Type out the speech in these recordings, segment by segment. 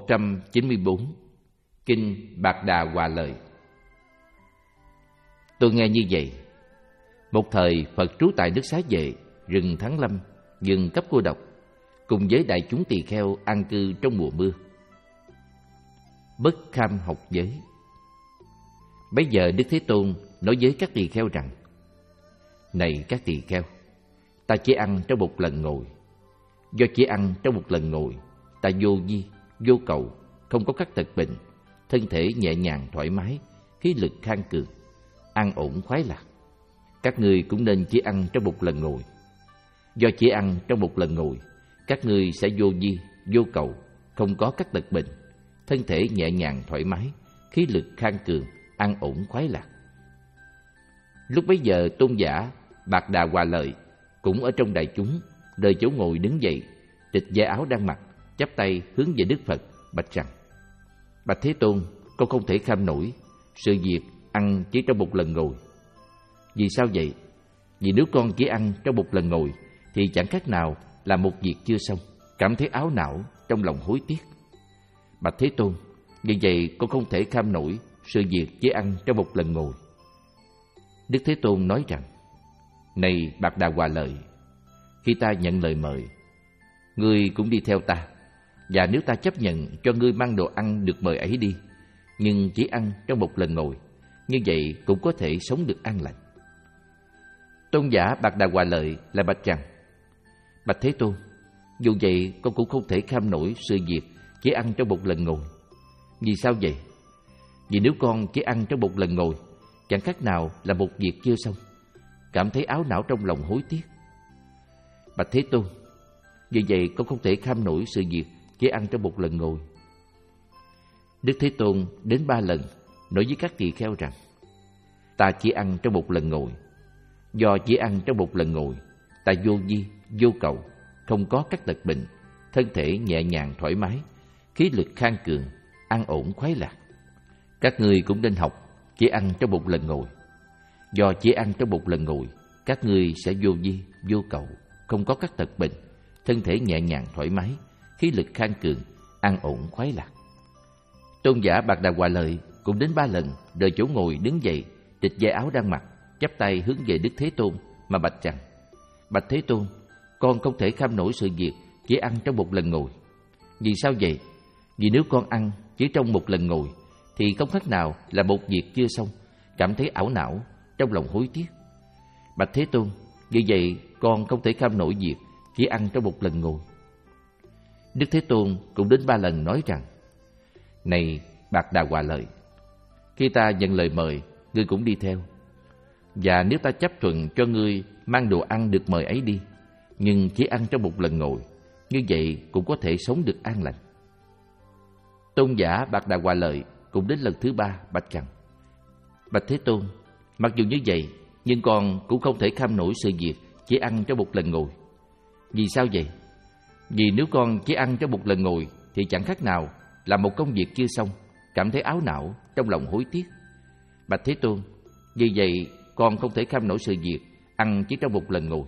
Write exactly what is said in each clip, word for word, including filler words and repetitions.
trăm chín mươi bốn. Kinh Bạc Đà Hòa Lợi. Tôi nghe như vậy. Một thời Phật trú tại nước Xá Vệ, rừng Thắng Lâm, rừng Cấp Cô Độc, cùng với đại chúng tỳ kheo an cư trong mùa mưa. Bất kham học giới. Bấy giờ Đức Thế Tôn nói với các tỳ kheo rằng: Này các tỳ kheo, ta chỉ ăn trong một lần ngồi. Do chỉ ăn trong một lần ngồi, ta vô vi, vô cầu, không có các tật bệnh, thân thể nhẹ nhàng thoải mái, khí lực khang cường, an ổn khoái lạc. Các ngươi cũng nên chỉ ăn trong một lần ngồi. Do chỉ ăn trong một lần ngồi, các ngươi sẽ vô vi, vô cầu, không có các tật bệnh, thân thể nhẹ nhàng thoải mái, khí lực khang cường, an ổn khoái lạc. Lúc bấy giờ tôn giả Bạc Đà Hòa Lợi cũng ở trong đại chúng, rời chỗ ngồi đứng dậy, tịch vai áo đang mặc, chắp tay hướng về Đức Phật, bạch rằng: Bạch Thế Tôn, con không thể kham nổi sự việc ăn chỉ trong một lần ngồi. Vì sao vậy? Vì nếu con chỉ ăn trong một lần ngồi thì chẳng khác nào là một việc chưa xong, cảm thấy áo não, trong lòng hối tiếc. Bạch Thế Tôn, vì vậy con không thể kham nổi sự việc chỉ ăn trong một lần ngồi. Đức Thế Tôn nói rằng: Này Bạc Đà Hòa Lợi, khi ta nhận lời mời, ngươi cũng đi theo ta, và nếu ta chấp nhận cho ngươi mang đồ ăn được mời ấy đi, nhưng chỉ ăn trong một lần ngồi, như vậy cũng có thể sống được an lành. Tôn giả Bạc Đà Hòa Lợi lại bạch rằng: Bạch Thế Tôn, dù vậy con cũng không thể kham nổi sự việc chỉ ăn trong một lần ngồi. Vì sao vậy? Vì nếu con chỉ ăn trong một lần ngồi, chẳng khác nào là một việc chưa xong, cảm thấy áo não, trong lòng hối tiếc. Bạch Thế Tôn, vì vậy con không thể kham nổi sự việc chỉ ăn trong một lần ngồi. Đức Thế Tôn đến ba lần nói với các tỳ kheo rằng: Ta chỉ ăn trong một lần ngồi. Do chỉ ăn trong một lần ngồi, ta vô vi, vô cầu, không có các tật bệnh, thân thể nhẹ nhàng thoải mái, khí lực khang cường, an ổn khoái lạc. Các ngươi cũng nên học chỉ ăn trong một lần ngồi. Do chỉ ăn trong một lần ngồi, các ngươi sẽ vô vi, vô cầu, không có các tật bệnh, thân thể nhẹ nhàng thoải mái, khí lực khang cường, an ổn khoái lạc. Tôn giả Bạc Đà Hòa Lợi cũng đến ba lần rời chỗ ngồi đứng dậy, tịch vai áo đang mặc, chắp tay hướng về Đức Thế Tôn mà bạch rằng: Bạch Thế Tôn, con không thể kham nổi sự việc chỉ ăn trong một lần ngồi. Vì sao vậy? Vì nếu con ăn chỉ trong một lần ngồi thì không khác nào là một việc chưa xong, cảm thấy ảo não, trong lòng hối tiếc. Bạch Thế Tôn, vì vậy con không thể kham nổi việc chỉ ăn trong một lần ngồi. Đức Thế Tôn cũng đến ba lần nói rằng: Này Bạc Đà Hòa Lợi, khi ta nhận lời mời, ngươi cũng đi theo. Và nếu ta chấp thuận cho ngươi mang đồ ăn được mời ấy đi, nhưng chỉ ăn trong một lần ngồi, như vậy cũng có thể sống được an lành. Tôn giả Bạc Đà Hòa Lợi cũng đến lần thứ ba bạch rằng: Bạch Thế Tôn, mặc dù như vậy, nhưng con cũng không thể kham nổi sự việc chỉ ăn trong một lần ngồi. Vì sao vậy? Vì nếu con chỉ ăn trong một lần ngồi thì chẳng khác nào là một công việc chưa xong, cảm thấy áo não, trong lòng hối tiếc. Bạch Thế Tôn, vì vậy con không thể kham nổi sự việc ăn chỉ trong một lần ngồi.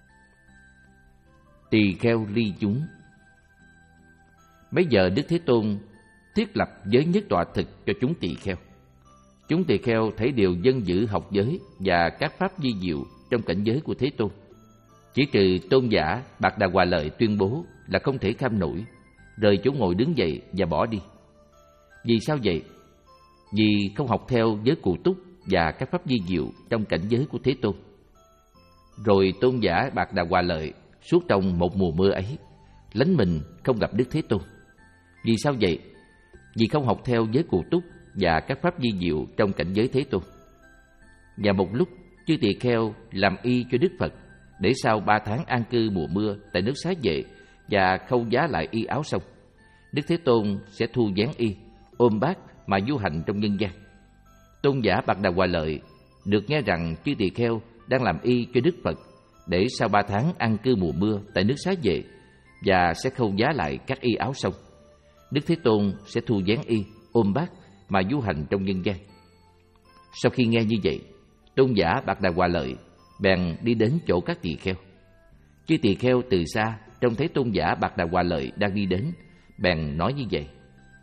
Tỳ kheo ly chúng. Bây giờ Đức Thế Tôn thiết lập giới nhất tọa thực cho chúng tỳ kheo. Chúng tỳ kheo thấy đều dân giữ học giới và các pháp vi diệu trong cảnh giới của Thế Tôn. Chỉ trừ tôn giả Bạc Đà Hòa Lợi tuyên bố là không thể kham nổi, rời chỗ ngồi đứng dậy và bỏ đi. Vì sao vậy? Vì không học theo giới cụ túc và các pháp vi diệu trong cảnh giới của Thế Tôn. Rồi tôn giả Bạc Đà Hòa Lợi suốt trong một mùa mưa ấy, lánh mình không gặp Đức Thế Tôn. Vì sao vậy? Vì không học theo giới cụ túc và các pháp vi diệu trong cảnh giới Thế Tôn. Và một lúc, chư tỳ kheo làm y cho Đức Phật, để sau ba tháng an cư mùa mưa tại nước Xá Vệ và khâu giá lại y áo xong, Đức Thế Tôn sẽ thu dáng y, ôm bát mà du hành trong nhân gian. Tôn giả Bạc Đà Hòa Lợi được nghe rằng chư tỳ kheo đang làm y cho Đức Phật, để sau ba tháng an cư mùa mưa tại nước Xá Vệ và sẽ khâu giá lại các y áo xong, Đức Thế Tôn sẽ thu dáng y, ôm bát mà du hành trong nhân gian. Sau khi nghe như vậy, tôn giả Bạc Đà Hòa Lợi bèn đi đến chỗ các tỳ kheo. Chư tỳ kheo từ xa trông thấy tôn giả Bạc Đà Hòa Lợi đang đi đến, bèn nói như vậy: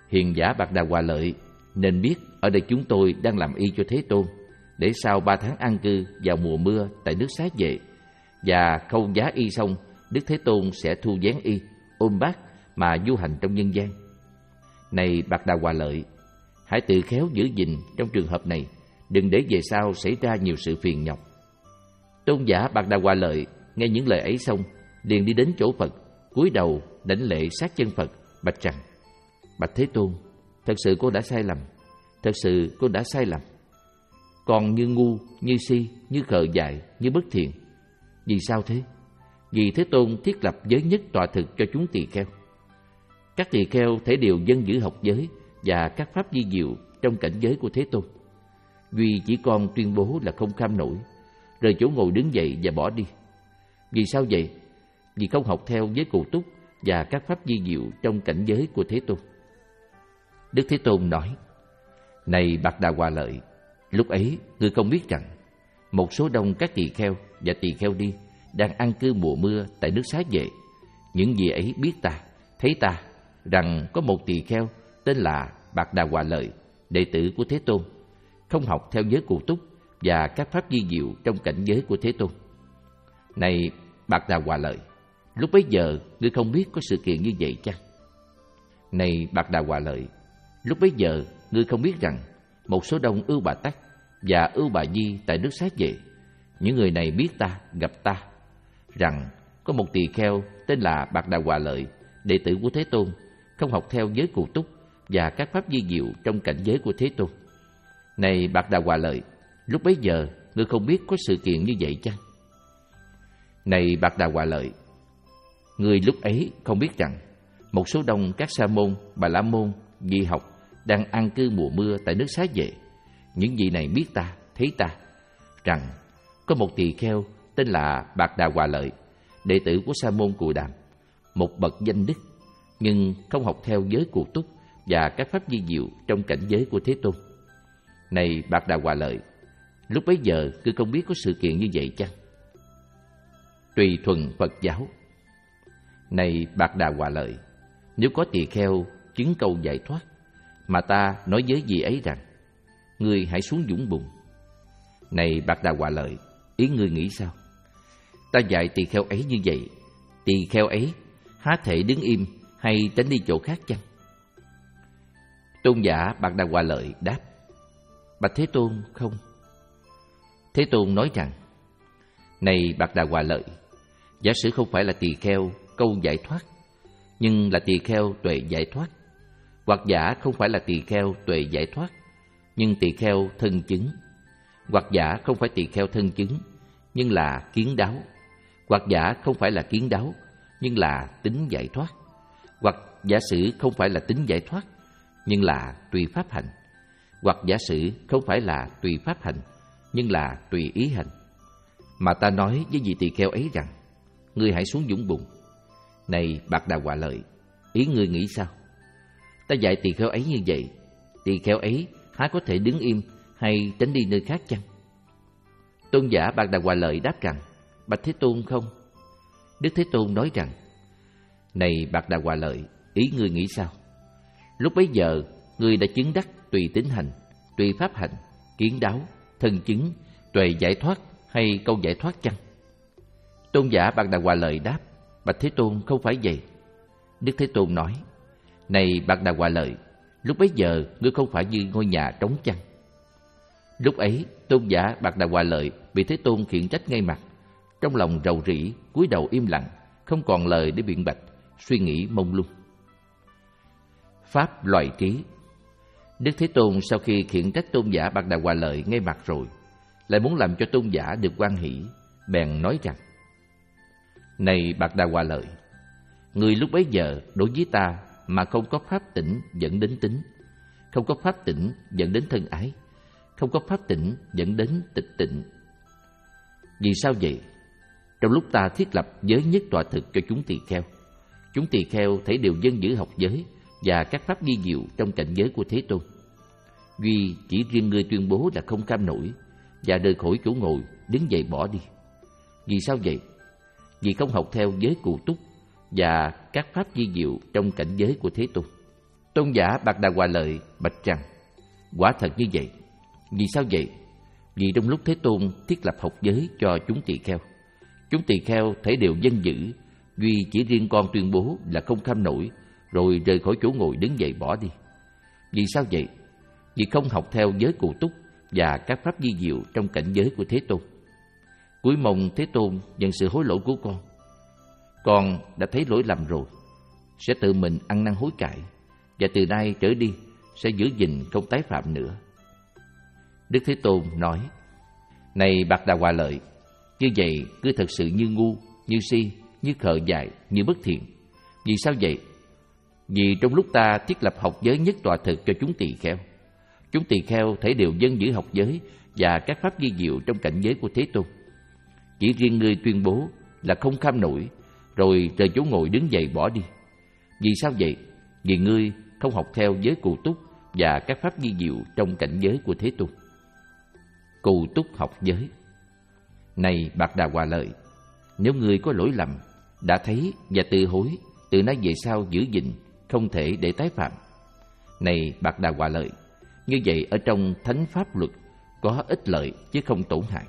Hiền giả Bạc Đà Hòa Lợi nên biết ở đây chúng tôi đang làm y cho Thế Tôn, để sau ba tháng an cư vào mùa mưa tại nước Xá Vệ, và khâu giá y xong, Đức Thế Tôn sẽ thu vén y, ôm bát mà du hành trong nhân gian. Này Bạc Đà Hòa Lợi, hãy tự khéo giữ gìn trong trường hợp này, đừng để về sau xảy ra nhiều sự phiền nhọc. Tôn giả Bạc Đà Hòa Lợi nghe những lời ấy xong, liền đi đến chỗ Phật, cúi đầu đảnh lễ sát chân Phật, bạch rằng: Bạch Thế Tôn, thật sự con đã sai lầm, thật sự con đã sai lầm. Con như ngu, như si, như khờ dại, như bất thiện. Vì sao thế? Vì Thế Tôn thiết lập giới nhất tọa thực cho chúng tỳ kheo. Các tỳ kheo thể đều dân giữ học giới và các pháp vi diệu trong cảnh giới của Thế Tôn. Duy chỉ con tuyên bố là không kham nổi, rời chỗ ngồi đứng dậy và bỏ đi. Vì sao vậy? Vì không học theo giới cụ túc và các pháp vi diệu trong cảnh giới của Thế Tôn. Đức Thế Tôn nói: Này Bạc Đà Hòa Lợi, lúc ấy ngươi không biết rằng một số đông các tỳ kheo và tỳ kheo đi đang an cư mùa mưa tại nước Xá Vệ. Những vị ấy biết ta, thấy ta, rằng có một tỳ kheo tên là Bạc Đà Hòa Lợi, đệ tử của Thế Tôn, không học theo giới cụ túc và các pháp vi diệu trong cảnh giới của Thế Tôn. Này Bạc Đà Hòa Lợi, lúc bấy giờ ngươi không biết có sự kiện như vậy chăng? Này Bạc Đà Hòa Lợi, lúc bấy giờ ngươi không biết rằng một số đông Ưu Bà Tắc và Ưu Bà Di tại nước Xá Vệ, những người này biết ta, gặp ta, rằng có một tỳ kheo tên là Bạc Đà Hòa Lợi, đệ tử của Thế Tôn, không học theo giới cụ túc và các pháp vi diệu trong cảnh giới của Thế Tôn. Này Bạc Đà Hòa Lợi, lúc bấy giờ ngươi không biết có sự kiện như vậy chăng? Này Bạc Đà Hòa Lợi, ngươi lúc ấy không biết rằng một số đông các sa môn, bà la môn, di học đang an cư mùa mưa tại nước Xá Vệ. Những vị này biết ta, thấy ta, rằng có một tỳ kheo tên là Bạc Đà Hòa Lợi, đệ tử của sa môn Cù Đàm, một bậc danh đức, nhưng không học theo giới cụ túc và các pháp vi diệu trong cảnh giới của Thế Tôn. Này Bạc Đà Hòa Lợi, lúc bấy giờ ngươi không biết có sự kiện như vậy chăng? Tùy thuần Phật giáo. Này Bạc Đà Hòa Lợi, nếu có tỳ kheo chứng câu giải thoát, mà ta nói với vị ấy rằng: Ngươi hãy xuống vũng bùn. Này Bạc Đà Hòa Lợi, ý ngươi nghĩ sao? Ta dạy tỳ kheo ấy như vậy, tỳ kheo ấy há thể đứng im hay tránh đi chỗ khác chăng? Tôn giả Bạc Đà Hòa Lợi đáp: Bạch Thế Tôn, không. Thế Tôn nói rằng: Này Bạc Đà Hòa Lợi, giả sử không phải là tỳ kheo câu giải thoát, nhưng là tỳ kheo tuệ giải thoát, hoặc giả không phải là tỳ kheo tuệ giải thoát, nhưng tỳ kheo thân chứng, hoặc giả không phải tỳ kheo thân chứng, nhưng là kiến đáo, hoặc giả không phải là kiến đáo, nhưng là tính giải thoát, hoặc giả sử không phải là tính giải thoát, nhưng là tùy pháp hành, hoặc giả sử không phải là tùy pháp hành, nhưng là tùy ý hành. Mà ta nói với vị tỳ kheo ấy rằng: Ngươi hãy xuống vũng bùn. Này Bạc Đà Hòa Lợi, ý ngươi nghĩ sao? Ta dạy tỳ kheo ấy như vậy, tỳ kheo ấy há có thể đứng im hay tránh đi nơi khác chăng? Tôn giả Bạc Đà Hòa Lợi đáp rằng: Bạch Thế Tôn, không. Đức Thế Tôn nói rằng: Này Bạc Đà Hòa Lợi, ý ngươi nghĩ sao? Lúc bấy giờ ngươi đã chứng đắc tùy tín hành, tùy pháp hành, kiến đáo, thân chứng, tuệ giải thoát hay câu giải thoát chăng? Tôn giả Bạc Đà Hòa Lợi đáp: Bạch Thế Tôn, không phải vậy. Đức Thế Tôn nói: Này Bạc Đà Hòa Lợi, lúc bấy giờ ngươi không phải như ngôi nhà trống chăng? Lúc ấy Tôn giả Bạc Đà Hòa Lợi bị Thế Tôn khiển trách ngay mặt, trong lòng rầu rĩ, cúi đầu im lặng, không còn lời để biện bạch, suy nghĩ mông lung. Pháp loại trí. Đức Thế Tôn sau khi khiển trách Tôn giả Bạc Đà Hòa Lợi ngay mặt rồi, lại muốn làm cho Tôn giả được hoan hỷ, bèn nói rằng: Này Bạc Đà Hòa Lợi, người lúc bấy giờ đối với ta mà không có pháp tỉnh dẫn đến tính, không có pháp tỉnh dẫn đến thân ái, không có pháp tỉnh dẫn đến tịch tịnh. Vì sao vậy? Trong lúc ta thiết lập giới nhất tọa thực cho chúng tỳ kheo, chúng tỳ kheo thể đều dân giữ học giới và các pháp vi diệu trong cảnh giới của Thế Tôn. Duy chỉ riêng ngươi tuyên bố là không cam nổi và rời khỏi chỗ ngồi, đứng dậy bỏ đi. Vì sao vậy? Vì không học theo giới cụ túc và các pháp vi diệu trong cảnh giới của Thế Tôn. Tôn giả Bạc Đà Hòa Lợi bạch rằng: quả thật như vậy. Vì sao vậy? Vì trong lúc Thế Tôn thiết lập học giới cho chúng tỳ kheo, chúng tỳ kheo thể đều dân giữ, duy chỉ riêng con tuyên bố là không kham nổi, rồi rời khỏi chỗ ngồi đứng dậy bỏ đi. Vì sao vậy? Vì không học theo giới cụ túc và các pháp vi diệu trong cảnh giới của Thế Tôn. Cuối mong Thế Tôn nhận sự hối lỗi của con. Con đã thấy lỗi lầm rồi, sẽ tự mình ăn năn hối cải, và từ nay trở đi sẽ giữ gìn không tái phạm nữa. Đức Thế Tôn nói: này Bạc Đà Hòa Lợi, như vậy cứ thật sự như ngu, như si, như khờ dại, như bất thiện. Vì sao vậy? Vì trong lúc ta thiết lập học giới nhất tọa thực cho chúng tỳ kheo, chúng tỳ kheo thể đều dân giữ học giới và các pháp vi diệu trong cảnh giới của Thế Tôn. Chỉ riêng ngươi tuyên bố là không kham nổi, rồi rời chỗ ngồi đứng dậy bỏ đi. Vì sao vậy? Vì ngươi không học theo giới cụ túc và các pháp vi diệu trong cảnh giới của Thế Tôn. Cụ túc học giới. Này Bạc Đà Hòa Lợi, nếu ngươi có lỗi lầm, đã thấy và từ hối, từ nay về sau giữ gìn, không thể để tái phạm. Này Bạc Đà Hòa Lợi, như vậy ở trong thánh pháp luật có ích lợi chứ không tổn hại.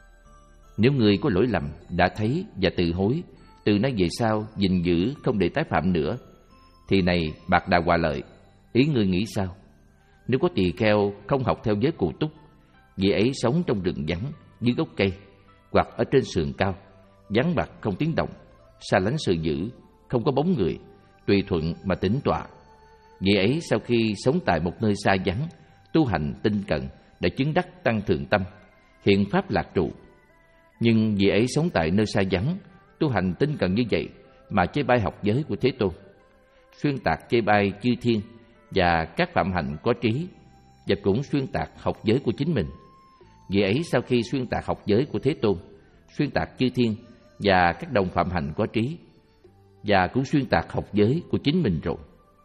Nếu ngươi có lỗi lầm, đã thấy và từ hối, từ nay về sau gìn giữ không để tái phạm nữa, thì này Bạc Đà Hòa Lợi, ý ngươi nghĩ sao? Nếu có tỳ kheo không học theo giới cụ túc, vị ấy sống trong rừng vắng, dưới gốc cây, hoặc ở trên sườn cao, vắng bặt không tiếng động, xa lánh sự dữ, không có bóng người, tùy thuận mà tĩnh tọa. Vị ấy sau khi sống tại một nơi xa vắng, tu hành tinh cận, đã chứng đắc tăng thượng tâm, hiện pháp lạc trụ. Nhưng vị ấy sống tại nơi xa vắng, tu hành tinh cận như vậy mà chê bai học giới của Thế Tôn, xuyên tạc chê bai chư thiên và các phạm hạnh có trí, và cũng xuyên tạc học giới của chính mình. Vị ấy sau khi xuyên tạc học giới của Thế Tôn, xuyên tạc chư thiên và các đồng phạm hạnh có trí, và cũng xuyên tạc học giới của chính mình rồi,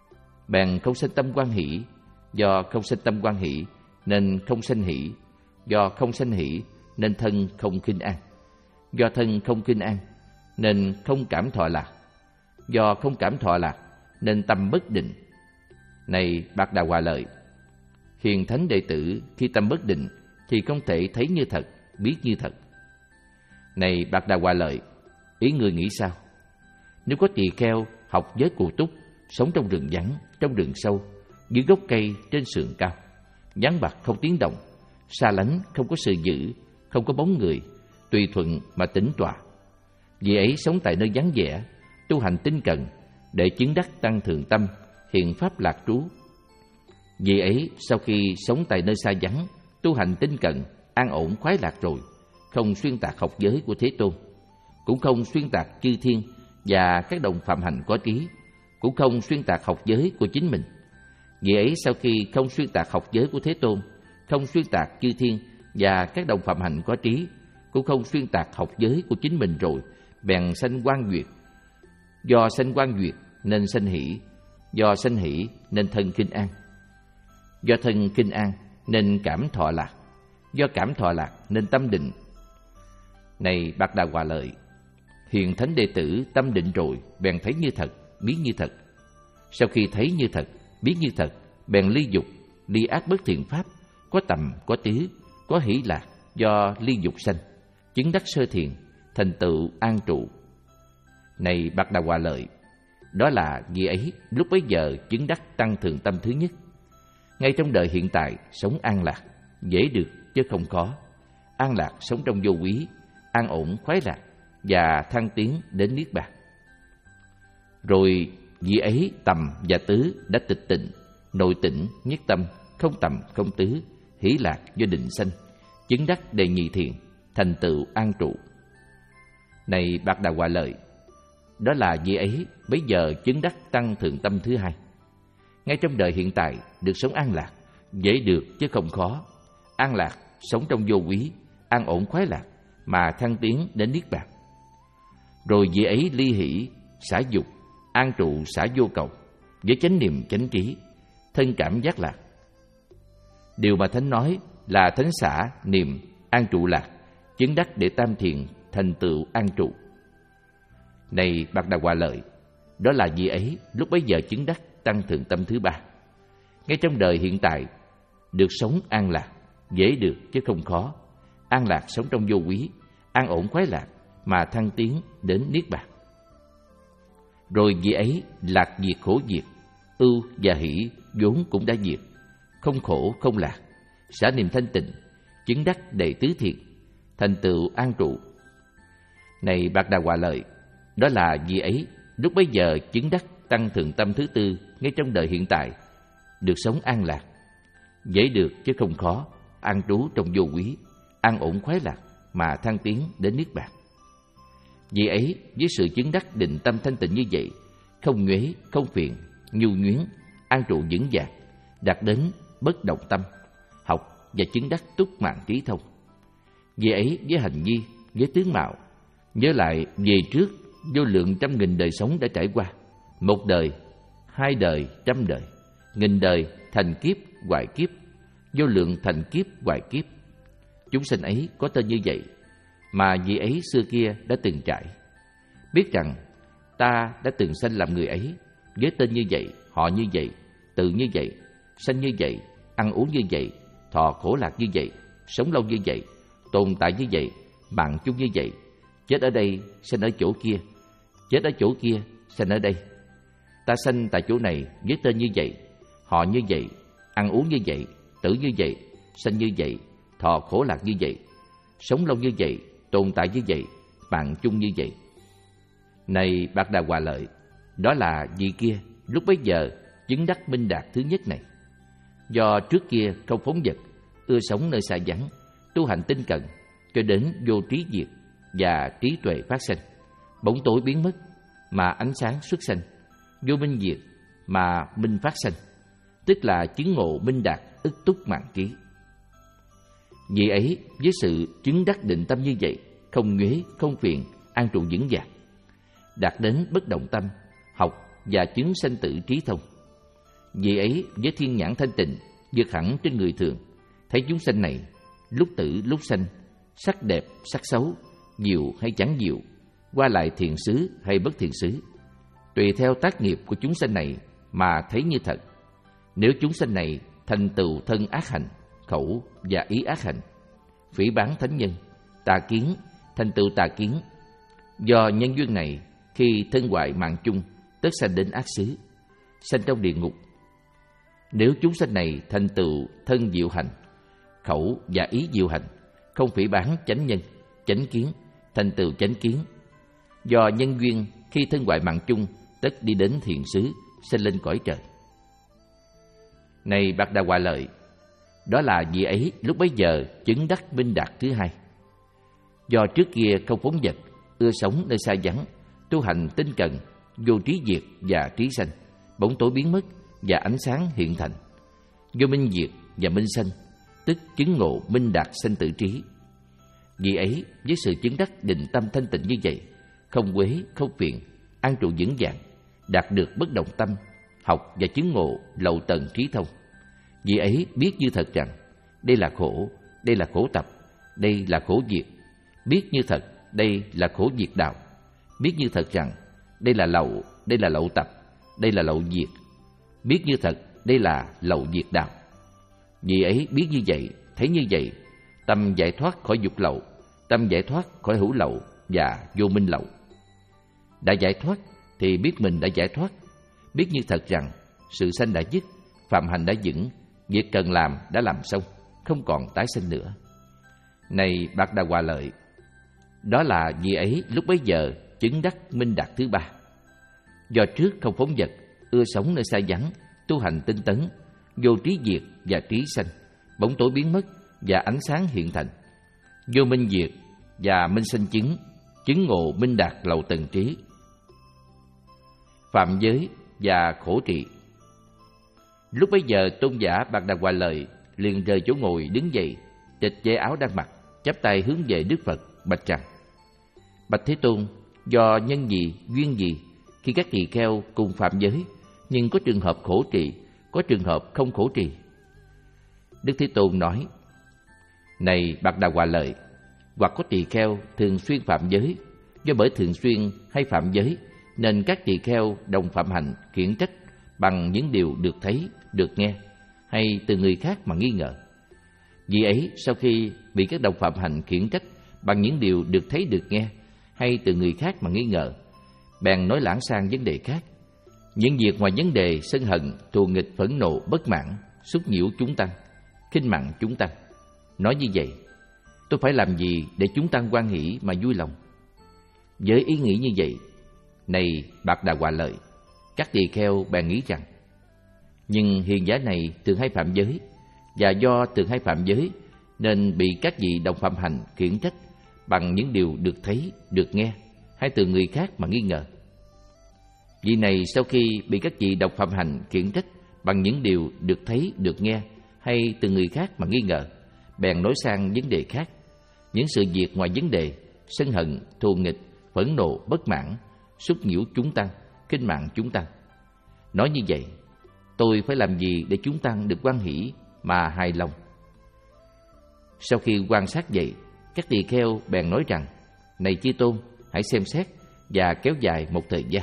bèn không sanh tâm quan hỷ. Do không sanh tâm quan hỷ nên không sanh hỷ, do không sanh hỷ nên thân không khinh an, do thân không khinh an nên không cảm thọ lạc, do không cảm thọ lạc nên tâm bất định. Này Bạc Đà Hòa Lợi, hiền thánh đệ tử khi tâm bất định thì không thể thấy như thật, biết như thật. Này Bạc Đà Hòa Lợi, ý ngươi nghĩ sao? Nếu có tỳ kheo học giới cụ túc, sống trong rừng vắng, trong rừng sâu, dưới gốc cây, trên sườn cao, vắng bặt không tiếng động, xa lánh không có sự dữ, không có bóng người, tùy thuận mà tĩnh tọa. Vị ấy sống tại nơi vắng vẻ, tu hành tinh cần, để chứng đắc tăng thượng tâm, hiện pháp lạc trú. Vị ấy sau khi sống tại nơi xa vắng, tu hành tinh cần, an ổn khoái lạc rồi, không xuyên tạc học giới của Thế Tôn, cũng không xuyên tạc chư thiên và các đồng phạm hạnh có trí, cũng không xuyên tạc học giới của chính mình. Vị ấy sau khi không xuyên tạc học giới của Thế Tôn, không xuyên tạc chư thiên và các đồng phạm hạnh có trí, cũng không xuyên tạc học giới của chính mình rồi, bèn sanh quan duyệt. Do sanh quan duyệt nên sanh hỷ, do sanh hỷ nên thân kinh an, do thân kinh an nên cảm thọ lạc, do cảm thọ lạc nên tâm định. Này Bạc Đà Hòa Lợi, hiền thánh đệ tử tâm định rồi bèn thấy như thật, biết như thật. Sau khi thấy như thật, biết như thật, bèn ly dục, ly ác bất thiện pháp, có tầm, có tứ, có hỷ lạc, do ly dục sanh, chứng đắc sơ thiền, thành tựu an trụ. Này Bạc Đà Hòa Lợi, đó là vị ấy lúc bấy giờ chứng đắc tăng thượng tâm thứ nhất. Ngay trong đời hiện tại sống an lạc, dễ được chứ không khó. An lạc sống trong vô quý, an ổn khoái lạc và thăng tiến đến niết bàn. Rồi vị ấy tầm và tứ đã tịch tịnh, nội tĩnh, nhất tâm, không tầm không tứ, hỷ lạc do định sanh, chứng đắc đề nhị thiền, thành tựu an trụ. Này Bạc Đà Hòa Lợi, đó là vị ấy bấy giờ chứng đắc tăng thượng tâm thứ hai. Ngay trong đời hiện tại được sống an lạc, dễ được chứ không khó. An lạc sống trong vô quý, an ổn khoái lạc mà thăng tiến đến niết bàn. Rồi vị ấy ly hỷ, xả dục, an trụ xả vô cầu, với chánh niệm chánh trí, thân cảm giác lạc. Điều mà Thánh nói là Thánh xả, niệm, an trụ lạc, chứng đắc để tam thiền, thành tựu an trụ. Này Bạc Đà Hòa Lợi, đó là vị ấy lúc bấy giờ chứng đắc tăng thượng tâm thứ ba. ngay trong đời hiện tại, được sống an lạc, dễ được chứ không khó. An lạc sống trong vô quý, an ổn khoái lạc mà thăng tiến đến niết bàn. Rồi vị ấy lạc diệt khổ diệt, ưu và hỷ vốn cũng đã diệt, không khổ không lạc, xả niềm thanh tịnh, chứng đắc đầy tứ thiện, thành tựu an trụ. Này Bạc Đà Hòa Lợi, đó là vị ấy lúc bấy giờ chứng đắc tăng thượng tâm thứ tư ngay trong đời hiện tại, được sống an lạc, dễ được chứ không khó, an trú trong vô quý, an ổn khoái lạc mà thăng tiến đến niết bàn. Vì ấy với sự chứng đắc định tâm thanh tịnh như vậy, không nhuế, không phiền, nhu nhuyến, an trụ vững vàng, đạt đến bất động tâm, học và chứng đắc túc mạng trí thông. Vì ấy với hành vi, với tướng mạo, nhớ lại về trước vô lượng trăm nghìn đời sống đã trải qua, một đời, hai đời, trăm đời, nghìn đời, thành kiếp, hoại kiếp, vô lượng thành kiếp, hoại kiếp. Chúng sanh ấy có tên như vậy, mà vị ấy xưa kia đã từng trải. Biết rằng ta đã từng sanh làm người ấy, với tên như vậy, họ như vậy, tự như vậy, sanh như vậy, ăn uống như vậy, thọ khổ lạc như vậy, sống lâu như vậy, tồn tại như vậy, mạng chung như vậy, chết ở đây, sanh ở chỗ kia, chết ở chỗ kia, sanh ở đây. Ta sanh tại chỗ này với tên như vậy, họ như vậy, ăn uống như vậy, tử như vậy, sanh như vậy, thọ khổ lạc như vậy, sống lâu như vậy, tồn tại như vậy, mạng chung như vậy. Này Bạc Đà Hòa Lợi, đó là vị kia lúc bấy giờ chứng đắc minh đạt thứ nhất này. Do trước kia không phóng dật, ưa sống nơi xa vắng, tu hành tinh cận, cho đến vô trí diệt và trí tuệ phát sanh, bóng tối biến mất mà ánh sáng xuất sanh, vô minh diệt mà minh phát sanh, tức là chứng ngộ minh đạt ức túc mạng trí. Vì ấy với sự chứng đắc định tâm như vậy, không nhuế, không phiền, an trụ vững vàng, đạt đến bất động tâm, học và chứng sanh tử trí thông. Vì ấy với thiên nhãn thanh tịnh, vượt hẳn trên người thường, thấy chúng sanh này lúc tử lúc sanh, sắc đẹp sắc xấu, diệu hay chẳng diệu, qua lại thiện xứ hay bất thiện xứ, tùy theo tác nghiệp của chúng sanh này mà thấy như thật. Nếu chúng sanh này thành tựu thân ác hành, khẩu và ý ác hành, phỉ báng thánh nhân, tà kiến, thành tựu tà kiến, do nhân duyên này khi thân hoại mạng chung, tất sanh đến ác xứ, sanh trong địa ngục. Nếu chúng sanh này thành tựu thân diệu hành, khẩu và ý diệu hành, không phỉ báng chánh nhân, chánh kiến, thành tựu chánh kiến, do nhân duyên khi thân hoại mạng chung, tất đi đến thiện xứ, sanh lên cõi trời. Này Bạc Đà Hòa Lợi, đó là vị ấy lúc bấy giờ chứng đắc minh đạt thứ hai. Do trước kia không phóng dật, ưa sống nơi xa vắng, tu hành tinh cần, vô trí diệt và trí sanh, bóng tối biến mất và ánh sáng hiện thành, vô minh diệt và minh sanh, tức chứng ngộ minh đạt sanh tử trí. Vì ấy với sự chứng đắc định tâm thanh tịnh như vậy, không quế, không phiền, an trụ vững vàng, đạt được bất động tâm, học và chứng ngộ lậu tầng trí thông. Vì ấy biết như thật rằng đây là khổ, đây là khổ tập, đây là khổ diệt. Biết như thật đây là khổ diệt đạo. Biết như thật rằng đây là lậu, đây là lậu tập, đây là lậu diệt. Biết như thật đây là lậu diệt đạo. Vì ấy biết như vậy, thấy như vậy, tâm giải thoát khỏi dục lậu, tâm giải thoát khỏi hữu lậu và vô minh lậu. Đã giải thoát thì biết mình đã giải thoát. Biết như thật rằng sự sanh đã dứt, phạm hành đã vững, việc cần làm đã làm xong, không còn tái sinh nữa. Này Bạc Đà Hòa Lợi, đó là vị ấy lúc bấy giờ chứng đắc minh đạt thứ ba. Do trước không phóng dật, ưa sống nơi xa vắng, tu hành tinh tấn, vô trí diệt và trí sanh, bóng tối biến mất và ánh sáng hiện thành, vô minh diệt và minh sanh chứng, chứng ngộ minh đạt lậu tầng trí. Phạm giới và khổ trị. Lúc bấy giờ tôn giả Bạc Đà Hòa Lợi liền rời chỗ ngồi đứng dậy, tịch dây áo đang mặc, chắp tay hướng về Đức Phật bạch rằng: Bạch Thế Tôn, do nhân gì, duyên gì khi các tỳ kheo cùng phạm giới, nhưng có trường hợp khổ trì, có trường hợp không khổ trì? Đức Thế Tôn nói: Này Bạc Đà Hòa Lợi, hoặc có tỳ kheo thường xuyên phạm giới, do bởi thường xuyên hay phạm giới nên các tỳ kheo đồng phạm hạnh khiển trách bằng những điều được thấy, được nghe, hay từ người khác mà nghi ngờ. Vì ấy, sau khi bị các đồng phạm hành khiển trách bằng những điều được thấy được nghe, hay từ người khác mà nghi ngờ, bèn nói lảng sang vấn đề khác, những việc ngoài vấn đề sân hận, thù nghịch, phẫn nộ, bất mãn, xúc nhiễu chúng tăng, khinh mặn chúng tăng. Nói như vậy, tôi phải làm gì để chúng tăng hoan hỷ mà vui lòng? Với ý nghĩ như vậy, này Bạc Đà Hòa Lợi, các tỳ kheo bèn nghĩ rằng, nhưng hiền giả này thường hay phạm giới, và do thường hay phạm giới nên bị các vị đồng phạm hành khiển trách bằng những điều được thấy, được nghe, hay từ người khác mà nghi ngờ. Vị này sau khi bị các vị đồng phạm hành khiển trách bằng những điều được thấy, được nghe, hay từ người khác mà nghi ngờ, bèn nói sang vấn đề khác, những sự việc ngoài vấn đề sân hận, thù nghịch, phẫn nộ, bất mãn, xúc nhiễu chúng tăng, khinh mạn chúng tăng. Nói như vậy, tôi phải làm gì để chúng tăng được hoan hỷ mà hài lòng? Sau khi quan sát vậy, các tỳ kheo bèn nói rằng, này Chư Tôn, hãy xem xét và kéo dài một thời gian.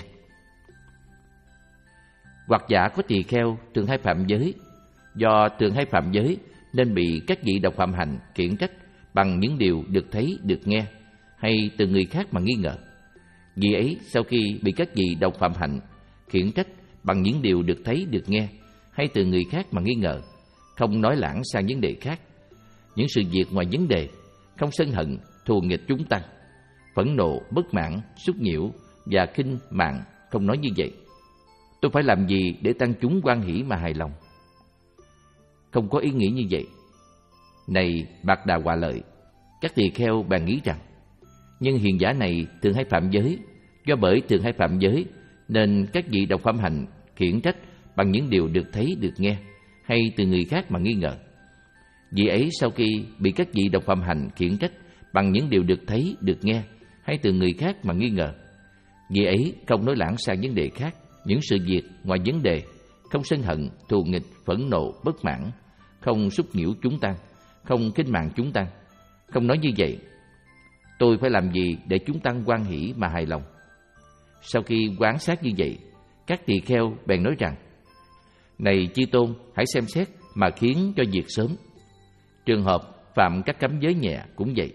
Hoặc giả có tỳ kheo thường hay phạm giới, do thường hay phạm giới nên bị các vị đồng phạm hành khiển trách bằng những điều được thấy, được nghe, hay từ người khác mà nghi ngờ. Vì ấy, sau khi bị các vị đồng phạm hành khiển trách bằng những điều được thấy, được nghe, hay từ người khác mà nghi ngờ, không nói lảng sang vấn đề khác, những sự việc ngoài vấn đề, không sân hận, thù nghịch chúng tăng, phẫn nộ, bất mãn, xúc nhiễu và khinh mạn, không nói như vậy, tôi phải làm gì để tăng chúng hoan hỷ mà hài lòng? Không có ý nghĩ như vậy. Này Bạc Đà Hòa Lợi, các tỳ kheo bèn nghĩ rằng, nhưng hiền giả này thường hay phạm giới, do bởi thường hay phạm giới nên các vị đồng phạm hành khiển trách bằng những điều được thấy, được nghe, hay từ người khác mà nghi ngờ. Vì ấy, sau khi bị các vị đồng phạm hành khiển trách bằng những điều được thấy, được nghe, hay từ người khác mà nghi ngờ, vì ấy không nói lảng sang vấn đề khác, những sự việc ngoài vấn đề, không sân hận, thù nghịch, phẫn nộ, bất mãn, không xúc nhiễu chúng tăng, không khinh mạn chúng tăng, không nói như vậy, tôi phải làm gì để chúng tăng hoan hỷ mà hài lòng? Sau khi quan sát như vậy, các tỳ kheo bèn nói rằng, này Chư Tôn, hãy xem xét mà khiến cho việc sớm. Trường hợp phạm các cấm giới nhẹ cũng vậy.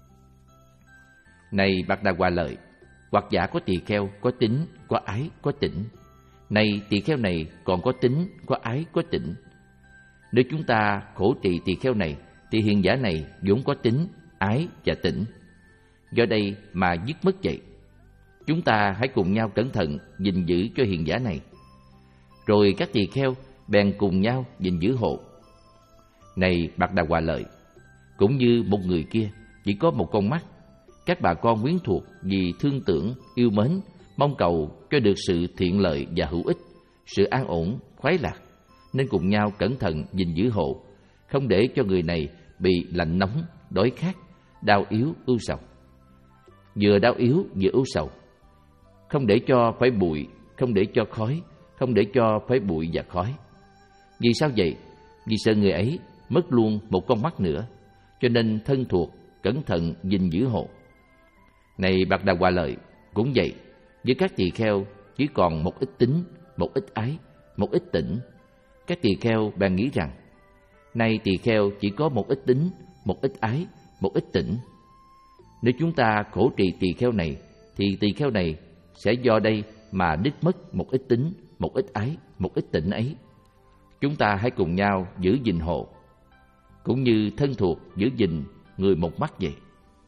Này Bạc Đà Hòa Lợi, hoặc giả có tỳ kheo có tính, có ái, có tỉnh. Này tỳ kheo này còn có tính, có ái, có tỉnh. Nếu chúng ta khổ trì tỳ kheo này, thì hiền giả này vốn có tính, ái và tỉnh. Do đây mà dứt mất vậy. Chúng ta hãy cùng nhau cẩn thận gìn giữ cho hiền giả này. Rồi các tỳ kheo bèn cùng nhau gìn giữ hộ. Này Bạc Đà Hòa Lợi, cũng như một người kia chỉ có một con mắt, các bà con quyến thuộc vì thương tưởng, yêu mến, mong cầu cho được sự thiện lợi và hữu ích, sự an ổn, khoái lạc, nên cùng nhau cẩn thận gìn giữ hộ, không để cho người này bị lạnh nóng, đói khát, đau yếu, ưu sầu. Vừa đau yếu vừa ưu sầu, không để cho phải bụi, không để cho khói, không để cho phải bụi và khói. Vì sao vậy? Vì sợ người ấy mất luôn một con mắt nữa, cho nên thân thuộc, cẩn thận gìn giữ hộ. Này Bạc Đà Hòa Lợi, cũng vậy, với các tỳ kheo chỉ còn một ít tính, một ít ái, một ít tỉnh. Các tỳ kheo bèn nghĩ rằng, nay tỳ kheo chỉ có một ít tính, một ít ái, một ít tỉnh. Nếu chúng ta khổ trì tỳ kheo này, thì tỳ kheo này sẽ do đây mà đứt mất một ít tính, một ít ái, một ít tỉnh ấy. Chúng ta hãy cùng nhau giữ gìn hộ, cũng như thân thuộc giữ gìn người một mắt vậy.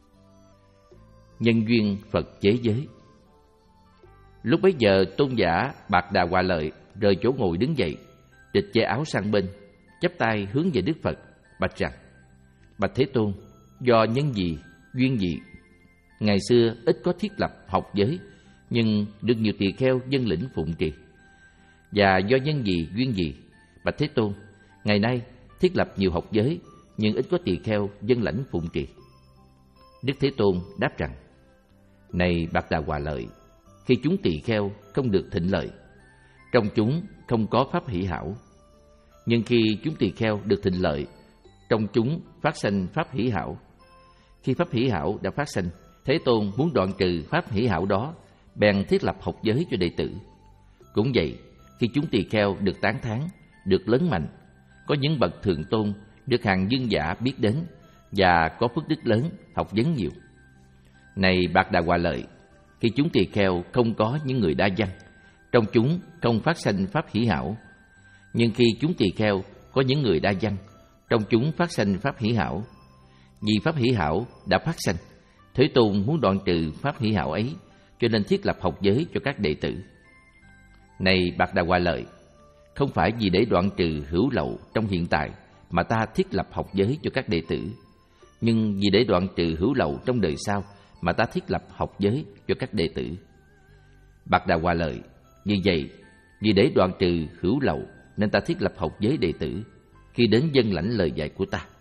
Nhân duyên Phật chế giới. Lúc bấy giờ tôn giả Bạc Đà Hòa Lợi rời chỗ ngồi đứng dậy, trịch che áo sang bên, chắp tay hướng về Đức Phật, bạch rằng: Bạch Thế Tôn, do nhân gì, duyên gì, ngày xưa ít có thiết lập học giới, nhưng được nhiều tỳ kheo dân lĩnh phụng trì. Và do nhân gì, duyên gì, Bạch Thế Tôn, ngày nay thiết lập nhiều học giới, nhưng ít có tỳ kheo dân lãnh phụng trì. Đức Thế Tôn đáp rằng: Này Bạc Đà Hòa Lợi, khi chúng tỳ kheo không được thịnh lợi, trong chúng không có pháp hỷ hảo. Nhưng khi chúng tỳ kheo được thịnh lợi, trong chúng phát sanh pháp hỷ hảo. Khi pháp hỷ hảo đã phát sanh, Thế Tôn muốn đoạn trừ pháp hỷ hảo đó, bèn thiết lập học giới cho đệ tử. Cũng vậy, khi chúng tỳ kheo được tán thán, được lớn mạnh, có những bậc thượng tôn được hàng dương giả biết đến và có phước đức lớn, học vấn nhiều. Này Bạc Đà Hòa Lợi, khi chúng tỳ kheo không có những người đa văn, trong chúng không phát sanh pháp hỷ hảo. Nhưng khi chúng tỳ kheo có những người đa văn, trong chúng phát sanh pháp hỷ hảo. Vì pháp hỷ hảo đã phát sanh, Thế Tôn muốn đoạn trừ pháp hỷ hảo ấy, cho nên thiết lập học giới cho các đệ tử. Này Bạc Đà Hòa Lợi, không phải vì để đoạn trừ hữu lậu trong hiện tại mà ta thiết lập học giới cho các đệ tử, nhưng vì để đoạn trừ hữu lậu trong đời sau mà ta thiết lập học giới cho các đệ tử. Bạc Đà Hòa Lợi, như vậy, vì để đoạn trừ hữu lậu nên ta thiết lập học giới đệ tử khi đến dân lãnh lời dạy của ta.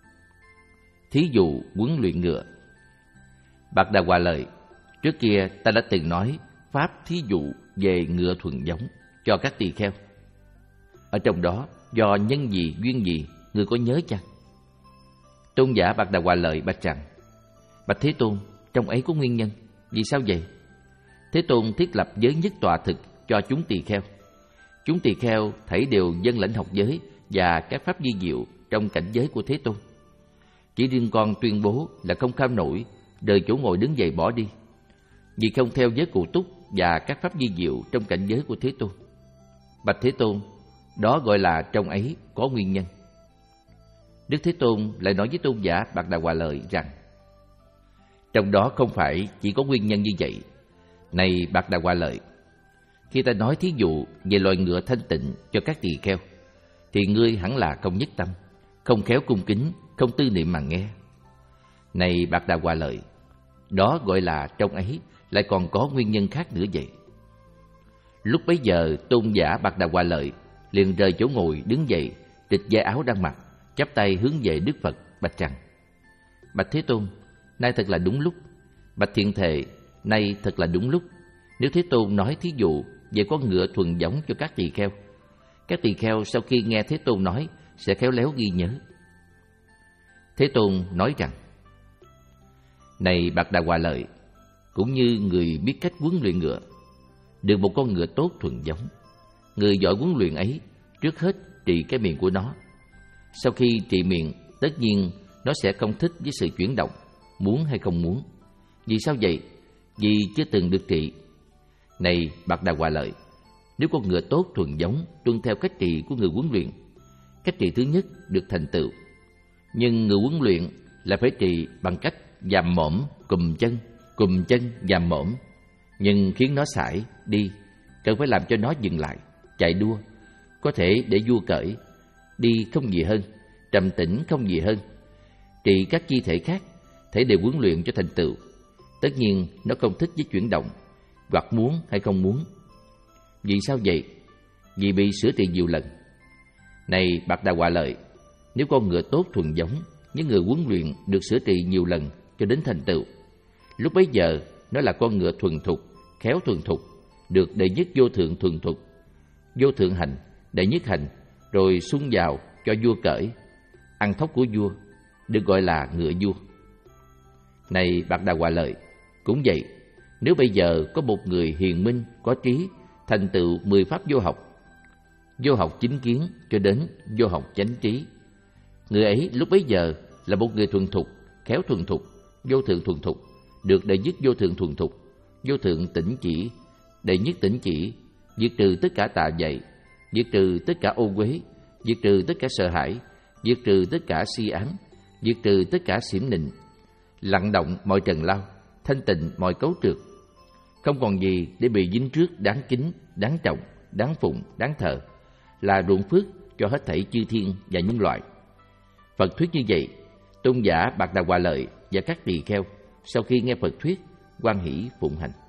Thí dụ huấn luyện ngựa. Bạc Đà Hòa Lợi, trước kia ta đã từng nói pháp thí dụ về ngựa thuần giống cho các tỳ kheo. Ở trong đó do nhân gì duyên gì, người có nhớ chăng? Tôn giả Bạc Đà Hòa Lợi bạch rằng: Bạch Thế Tôn, trong ấy có nguyên nhân. Vì sao vậy? Thế Tôn thiết lập giới nhất tọa thực cho chúng tỳ kheo. Chúng tỳ kheo thảy đều dân lãnh học giới và các pháp vi diệu trong cảnh giới của Thế Tôn. Chỉ riêng con tuyên bố là không kham nổi, rời chỗ ngồi đứng dậy bỏ đi, vì không theo giới cụ túc và các pháp vi diệu trong cảnh giới của Thế Tôn. Bạch Thế Tôn, đó gọi là trong ấy có nguyên nhân. Đức Thế Tôn lại nói với tôn giả Bạc Đà Hòa Lợi rằng: Trong đó không phải chỉ có nguyên nhân như vậy. Này Bạc Đà Hòa Lợi, khi ta nói thí dụ về loài ngựa thanh tịnh cho các tỳ kheo, thì ngươi hẳn là không nhất tâm, không khéo cung kính, không tư niệm mà nghe. Này Bạc Đà Hòa Lợi, đó gọi là trong ấy lại còn có nguyên nhân khác nữa vậy. Lúc bấy giờ tôn giả Bạc Đà Hòa Lợi liền rời chỗ ngồi đứng dậy, trịch vai áo đang mặc, chắp tay hướng về Đức Phật bạch rằng: Bạch Thế Tôn, nay thật là đúng lúc. Bạch Thiện Thệ, nay thật là đúng lúc. Nếu Thế Tôn nói thí dụ về con ngựa thuần giống cho các tỳ kheo, các tỳ kheo sau khi nghe Thế Tôn nói sẽ khéo léo ghi nhớ. Thế Tôn nói rằng: Này Bạc Đà Hòa Lợi, cũng như người biết cách huấn luyện ngựa, được một con ngựa tốt thuần giống, người giỏi huấn luyện ấy trước hết trị cái miệng của nó. Sau khi trị miệng, tất nhiên nó sẽ không thích với sự chuyển động, muốn hay không muốn. Vì sao vậy? Vì chưa từng được trị. Này Bạc Đà Hòa Lợi, nếu con ngựa tốt thuần giống tuân theo cách trị của người huấn luyện, cách trị thứ nhất được thành tựu. Nhưng người huấn luyện là phải trị bằng cách dàm mõm, cùm chân, cùm chân, dàm mõm, nhưng khiến nó sải đi, cần phải làm cho nó dừng lại, chạy đua, có thể để vua cởi, đi không gì hơn, trầm tĩnh không gì hơn. Trị các chi thể khác, thể đều huấn luyện cho thành tựu. Tất nhiên nó không thích với chuyển động, hoặc muốn hay không muốn. Vì sao vậy? Vì bị sửa trị nhiều lần. Này Bạc Đà Hòa Lợi, nếu con ngựa tốt thuần giống, những người huấn luyện được sửa trị nhiều lần cho đến thành tựu, lúc bấy giờ nó là con ngựa thuần thục, khéo thuần thục, được đệ nhất vô thượng thuần thục, vô thượng hành, đệ nhất hành, rồi xung vào cho vua cởi, ăn thóc của vua, được gọi là ngựa vua. Này Bạc Đà Hòa Lợi, cũng vậy, nếu bây giờ có một người hiền minh, có trí, thành tựu mười pháp vô học, vô học chính kiến cho đến vô học chánh trí, người ấy lúc bấy giờ là một người thuần thục, khéo thuần thục, vô thượng thuần thục, được đệ nhất vô thượng thuần thục, vô thượng tỉnh chỉ, đệ nhất tỉnh chỉ, diệt trừ tất cả tà dạy, diệt trừ tất cả ô uế, diệt trừ tất cả sợ hãi, diệt trừ tất cả si ám, diệt trừ tất cả xiểm nịnh, lặng động mọi trần lao, thanh tịnh mọi cấu trượt, không còn gì để bị dính trước đáng kính, đáng trọng, đáng phụng, đáng thờ, là ruộng phước cho hết thảy chư thiên và nhân loại. Phật thuyết như vậy, tôn giả Bạc Đà Hòa Lợi và các tỳ kheo sau khi nghe Phật thuyết hoan hỷ phụng hành.